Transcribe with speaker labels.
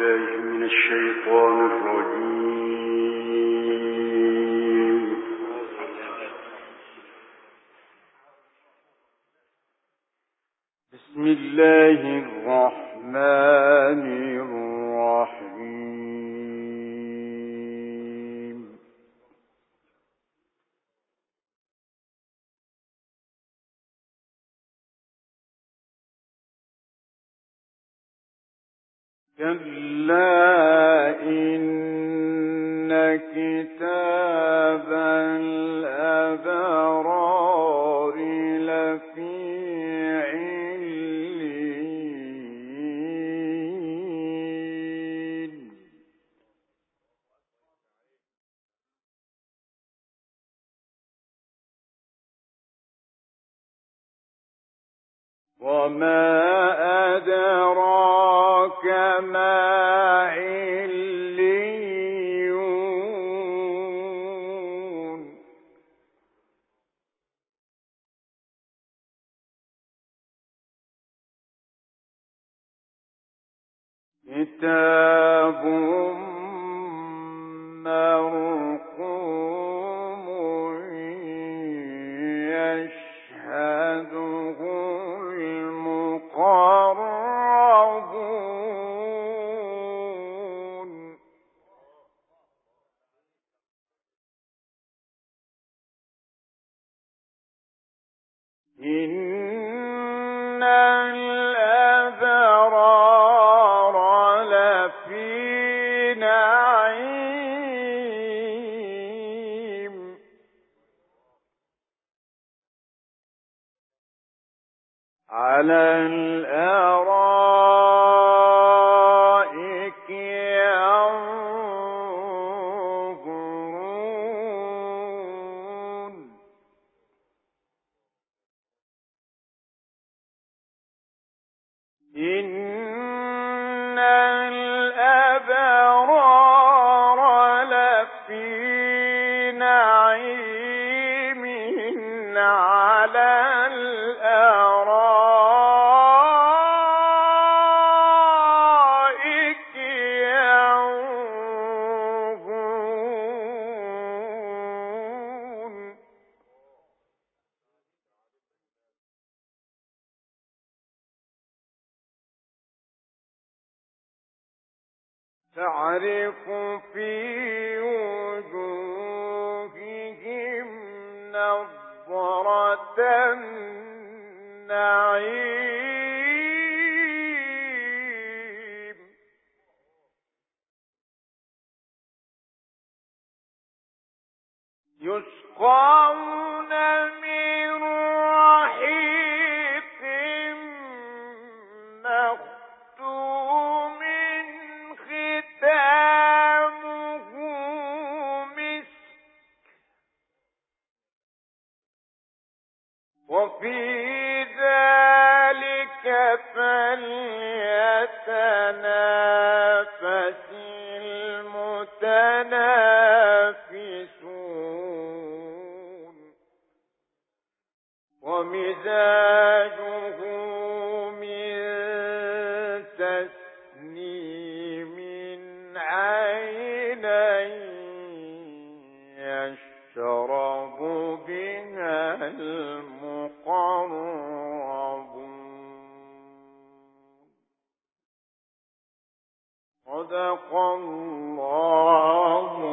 Speaker 1: بالله من الشيطان الرجيم. بسم الله الرحمن الرحيم. كلا إن كتاب الأبرار لفي عليين وما أدراك ما عليون كتاب مرقوم يشهده المقربون إن الأبرار لفي نعيم على الأرائك ينظرون إن الأبرار لفي نعيم على الأرائك ينظرون تعرف في وجوههم نضرة النعيم يسقون من رحيق مختوم ختامه مسك وفي ذلك فليتنافس المتنافسون ومزاجه من تسنيم عينا يشرب بها المقربون صدق الله